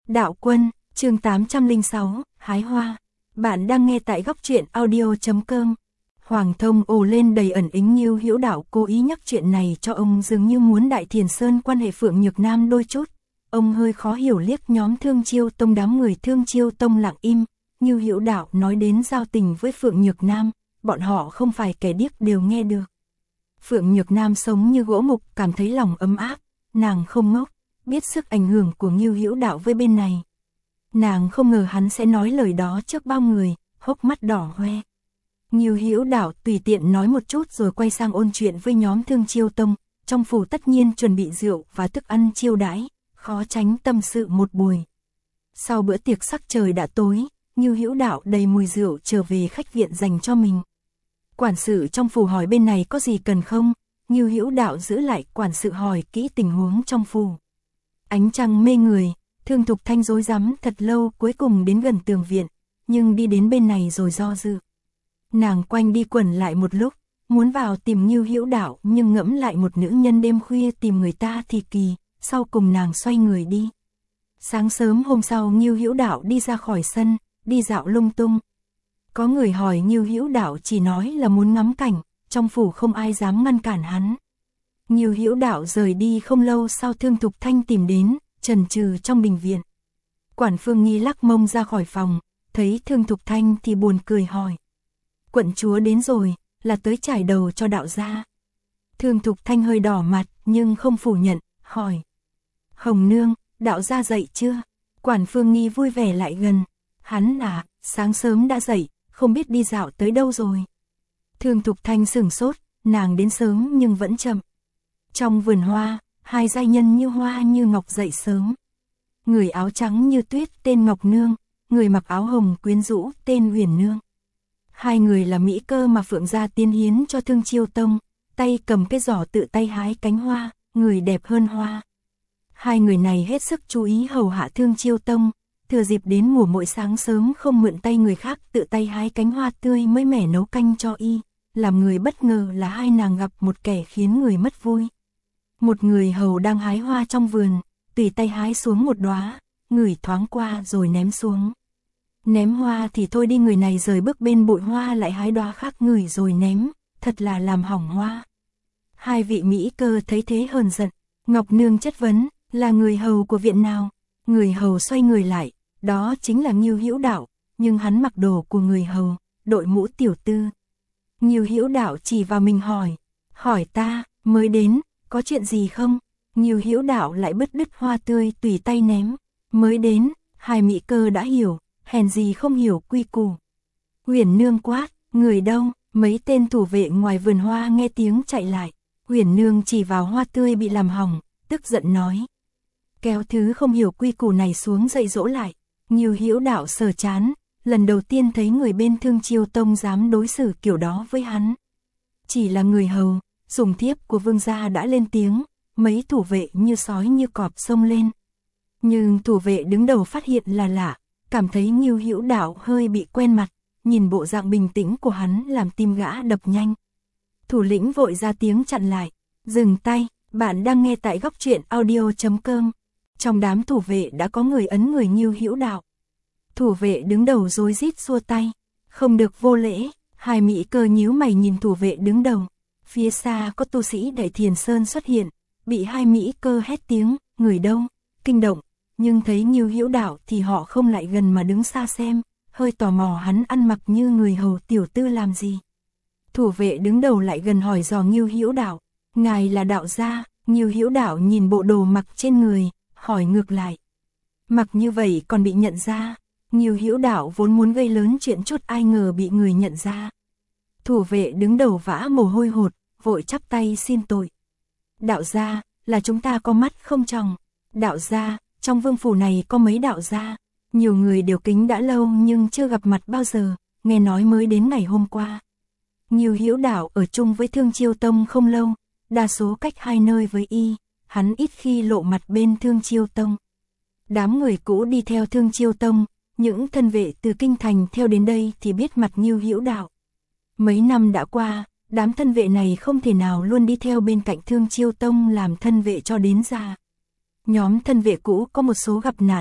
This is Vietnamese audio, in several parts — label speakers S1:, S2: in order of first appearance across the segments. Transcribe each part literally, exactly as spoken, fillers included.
S1: Đạo Quân, chương tám trăm lẻ sáu, Hái Hoa. Bạn đang nghe tại góc truyện audio chấm com. Hoàng Thông ồ lên đầy ẩn ý, Ngưu Hữu Đạo cố ý nhắc chuyện này cho ông, dường như muốn Đại Thiền Sơn quan hệ Phượng Nhược Nam đôi chút. Ông hơi khó hiểu liếc nhóm Thương Chiêu Tông, đám người Thương Chiêu Tông lặng im. Ngưu Hữu Đạo nói đến giao tình với Phượng Nhược Nam, bọn họ không phải kẻ điếc đều nghe được. Phượng Nhược Nam sống như gỗ mục, cảm thấy lòng ấm áp, nàng không ngốc, biết sức ảnh hưởng của Ngưu Hữu Đạo với bên này. Nàng không ngờ hắn sẽ nói lời đó trước bao người, hốc mắt đỏ hoe. Ngưu Hữu Đạo tùy tiện nói một chút rồi quay sang ôn chuyện với nhóm Thương Chiêu Tông, trong phủ tất nhiên chuẩn bị rượu và thức ăn chiêu đãi, khó tránh tâm sự một buổi. Sau bữa tiệc sắc trời đã tối, Ngưu Hữu Đạo đầy mùi rượu trở về khách viện dành cho mình. Quản sự trong phủ hỏi bên này có gì cần không, Ngưu Hữu Đạo giữ lại quản sự hỏi kỹ tình huống trong phủ. Ánh trăng mê người, Thương Thục Thanh rối rắm thật lâu cuối cùng đến gần tường viện, nhưng đi đến bên này rồi do dự. Nàng quanh đi quẩn lại một lúc, muốn vào tìm Ngưu Hữu Đạo nhưng ngẫm lại một nữ nhân đêm khuya tìm người ta thì kỳ, sau cùng nàng xoay người đi. Sáng sớm hôm sau Ngưu Hữu Đạo đi ra khỏi sân, đi dạo lung tung. Có người hỏi Ngưu Hữu Đạo chỉ nói là muốn ngắm cảnh, trong phủ không ai dám ngăn cản hắn. Ngưu Hữu Đạo rời đi không lâu sau Thương Thục Thanh tìm đến, chần chừ trong đình viện. Quản Phương Nghi lắc mông ra khỏi phòng, thấy Thương Thục Thanh thì buồn cười hỏi. Quận chúa đến rồi, là tới trải đầu cho đạo gia. Thương Thục Thanh hơi đỏ mặt nhưng không phủ nhận, hỏi. Hồng nương, đạo gia dậy chưa? Quản Phương Nghi vui vẻ lại gần. Hắn à, sáng sớm đã dậy, không biết đi dạo tới đâu rồi. Thương Thục Thanh sửng sốt, nàng đến sớm nhưng vẫn chậm. Trong vườn hoa, hai giai nhân như hoa như ngọc dậy sớm. Người áo trắng như tuyết tên Ngọc Nương, người mặc áo hồng quyến rũ tên Huyền Nương. Hai người là mỹ cơ mà Phượng gia tiên hiến cho Thương Chiêu Tông, tay cầm cái giỏ tự tay hái cánh hoa, người đẹp hơn hoa. Hai người này hết sức chú ý hầu hạ Thương Chiêu Tông, thừa dịp đến mùa mỗi sáng sớm không mượn tay người khác tự tay hái cánh hoa tươi mới mẻ nấu canh cho y. Làm người bất ngờ là hai nàng gặp một kẻ khiến người mất vui. Một người hầu đang hái hoa trong vườn, tùy tay hái xuống một đóa, ngửi thoáng qua rồi ném xuống. Ném hoa thì thôi đi, người này rời bước bên bụi hoa lại hái đóa khác ngửi rồi ném, thật là làm hỏng hoa. Hai vị mỹ cơ thấy thế hờn giận, Ngọc Nương chất vấn, là người hầu của viện nào? Người hầu xoay người lại, đó chính là Ngưu Hữu Đạo, nhưng hắn mặc đồ của người hầu, đội mũ tiểu tư. Ngưu Hữu Đạo chỉ vào mình hỏi, hỏi ta, mới đến, có chuyện gì không? Ngưu Hữu Đạo lại bứt đứt hoa tươi tùy tay ném, mới đến, hai mỹ cơ đã hiểu, hèn gì không hiểu quy củ. Huyền Nương quát, người đâu? Mấy tên thủ vệ ngoài vườn hoa nghe tiếng chạy lại, Huyền Nương chỉ vào hoa tươi bị làm hỏng, tức giận nói. Kéo thứ không hiểu quy củ này xuống dạy dỗ lại. Ngưu Hữu Đạo sờ chán, lần đầu tiên thấy người bên Thương Chiêu Tông dám đối xử kiểu đó với hắn. Chỉ là người hầu, sủng thiếp của vương gia đã lên tiếng, mấy thủ vệ như sói như cọp xông lên. Nhưng thủ vệ đứng đầu phát hiện là lạ, cảm thấy Ngưu Hữu Đạo hơi bị quen mặt, nhìn bộ dạng bình tĩnh của hắn làm tim gã đập nhanh. Thủ lĩnh vội ra tiếng chặn lại, dừng tay, bạn đang nghe tại góc truyện audio chấm com. Trong đám thủ vệ đã có người ấn người Ngưu Hữu Đạo. Thủ vệ đứng đầu rối rít xua tay, không được vô lễ. Hai mỹ cơ nhíu mày nhìn thủ vệ đứng đầu. Phía xa có tu sĩ Đại Thiền Sơn xuất hiện, bị hai mỹ cơ hét tiếng, người đâu, kinh động, nhưng thấy Ngưu Hữu Đạo thì họ không lại gần mà đứng xa xem, hơi tò mò hắn ăn mặc như người hầu tiểu tư làm gì. Thủ vệ đứng đầu lại gần hỏi dò Ngưu Hữu Đạo, ngài là đạo gia? Ngưu Hữu Đạo nhìn bộ đồ mặc trên người, hỏi ngược lại. Mặc như vậy còn bị nhận ra? Ngưu Hữu Đạo vốn muốn gây lớn chuyện chút, ai ngờ bị người nhận ra. Thủ vệ đứng đầu vã mồ hôi hột, vội chắp tay xin tội. Đạo gia, là chúng ta có mắt không tròng. Đạo gia, trong vương phủ này có mấy đạo gia, nhiều người đều kính đã lâu nhưng chưa gặp mặt bao giờ, nghe nói mới đến ngày hôm qua. Ngưu Hữu Đạo ở chung với Thương Chiêu Tông không lâu, đa số cách hai nơi với y, hắn ít khi lộ mặt bên Thương Chiêu Tông. Đám người cũ đi theo Thương Chiêu Tông, những thân vệ từ kinh thành theo đến đây thì biết mặt Ngưu Hữu Đạo. Mấy năm đã qua, đám thân vệ này không thể nào luôn đi theo bên cạnh Thương Chiêu Tông làm thân vệ cho đến già. Nhóm thân vệ cũ có một số gặp nạn,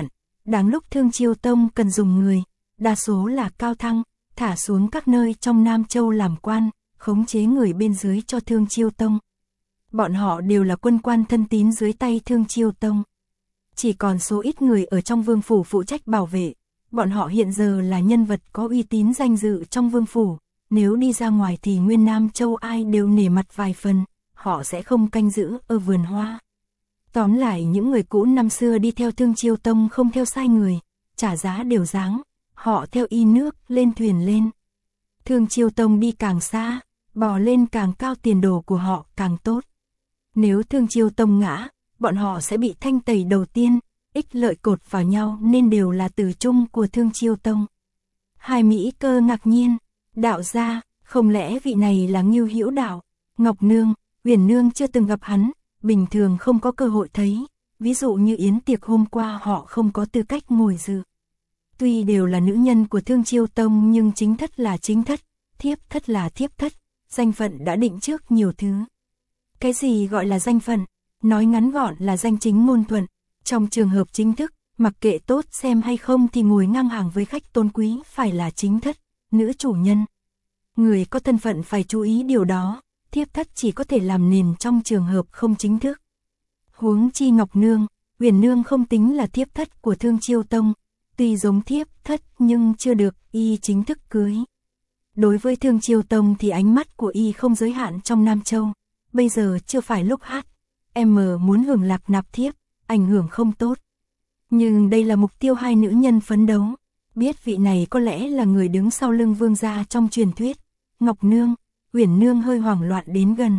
S1: Đáng lúc Thương Chiêu Tông cần dùng người, đa số là cao thăng, thả xuống các nơi trong Nam Châu làm quan, khống chế người bên dưới cho Thương Chiêu Tông. Bọn họ đều là quân quan thân tín dưới tay Thương Chiêu Tông. Chỉ còn số ít người ở trong vương phủ phụ trách bảo vệ, bọn họ hiện giờ là nhân vật có uy tín danh dự trong vương phủ, nếu đi ra ngoài thì nguyên Nam Châu ai đều nể mặt vài phần, họ sẽ không canh giữ ở vườn hoa. Tóm lại những người cũ năm xưa đi theo Thương Chiêu Tông không theo sai người, trả giá đều dáng, họ theo y nước lên thuyền lên. Thương Chiêu Tông đi càng xa, bò lên càng cao tiền đồ của họ càng tốt. Nếu Thương Chiêu Tông ngã, bọn họ sẽ bị thanh tẩy đầu tiên, ích lợi cột vào nhau nên đều là từ chung của Thương Chiêu Tông. Hai Mỹ Cơ ngạc nhiên, đạo gia, không lẽ vị này là Ngưu Hữu Đạo? Ngọc Nương, Uyển Nương chưa từng gặp hắn, bình thường không có cơ hội thấy, ví dụ như yến tiệc hôm qua họ không có tư cách ngồi dự. Tuy đều là nữ nhân của Thương Chiêu Tông nhưng chính thất là chính thất, thiếp thất là thiếp thất, danh phận đã định trước nhiều thứ. Cái gì gọi là danh phận? Nói ngắn gọn là danh chính ngôn thuận, trong trường hợp chính thức, mặc kệ tốt xem hay không thì ngồi ngang hàng với khách tôn quý phải là chính thất, nữ chủ nhân. Người có thân phận phải chú ý điều đó, thiếp thất chỉ có thể làm nền trong trường hợp không chính thức. Huống chi Ngọc Nương, Uyển Nương không tính là thiếp thất của Thương Chiêu Tông, tuy giống thiếp thất nhưng chưa được y chính thức cưới. Đối với Thương Chiêu Tông thì ánh mắt của y không giới hạn trong Nam Châu, bây giờ chưa phải lúc hát, em muốn hưởng lạc nạp thiếp, ảnh hưởng không tốt. Nhưng đây là mục tiêu hai nữ nhân phấn đấu, biết vị này có lẽ là người đứng sau lưng vương gia trong truyền thuyết. Ngọc Nương, Uyển Nương hơi hoảng loạn đến gần.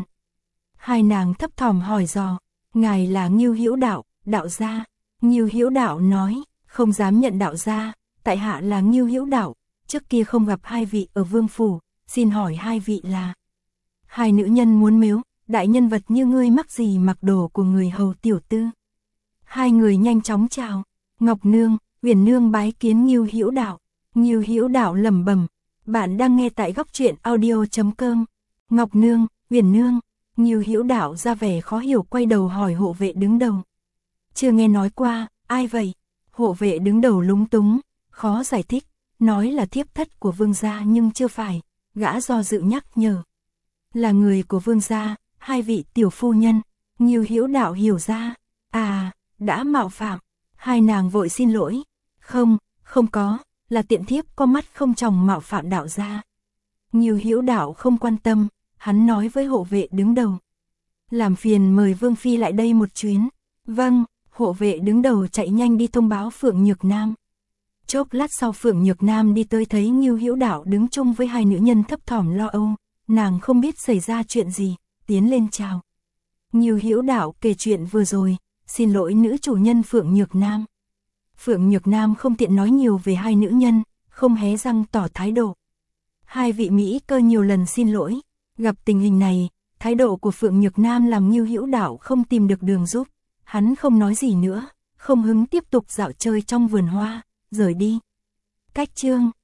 S1: Hai nàng thấp thỏm hỏi dò, ngài là Ngưu Hữu Đạo, đạo gia. Ngưu Hữu Đạo nói, không dám nhận đạo gia, tại hạ là Ngưu Hữu Đạo, trước kia không gặp hai vị ở vương phủ, xin hỏi hai vị là. Hai nữ nhân muốn mếu, đại nhân vật như ngươi mắc gì mặc đồ của người hầu tiểu tư. Hai người nhanh chóng chào, Ngọc Nương, Uyển Nương bái kiến Ngưu Hữu Đạo. Ngưu Hữu Đạo lẩm bẩm, bạn đang nghe tại góc truyện audio chấm com. Ngọc Nương, Uyển Nương, Ngưu Hữu Đạo ra vẻ khó hiểu quay đầu hỏi hộ vệ đứng đầu. Chưa nghe nói qua, ai vậy? Hộ vệ đứng đầu lúng túng, khó giải thích, nói là thiếp thất của vương gia nhưng chưa phải, gã do dự nhắc nhở. Là người của vương gia, hai vị tiểu phu nhân. Ngưu Hữu Đạo hiểu ra, à, đã mạo phạm. Hai nàng vội xin lỗi, không, không có, là tiện thiếp có mắt không tròng mạo phạm đạo gia. Ngưu Hữu Đạo không quan tâm, hắn nói với hộ vệ đứng đầu. Làm phiền mời Vương Phi lại đây một chuyến. Vâng, hộ vệ đứng đầu chạy nhanh đi thông báo Phượng Nhược Nam. Chốc lát sau Phượng Nhược Nam đi tới thấy Ngưu Hữu Đạo đứng chung với hai nữ nhân thấp thỏm lo âu, nàng không biết xảy ra chuyện gì, tiến lên chào. Ngưu Hữu Đạo kể chuyện vừa rồi, xin lỗi nữ chủ nhân Phượng Nhược Nam. Phượng Nhược Nam không tiện nói nhiều về hai nữ nhân, không hé răng tỏ thái độ. Hai vị Mỹ Cơ nhiều lần xin lỗi, gặp tình hình này, thái độ của Phượng Nhược Nam làm Ngưu Hữu Đạo không tìm được đường giúp, hắn không nói gì nữa, không hứng tiếp tục dạo chơi trong vườn hoa, rời đi. Cách chương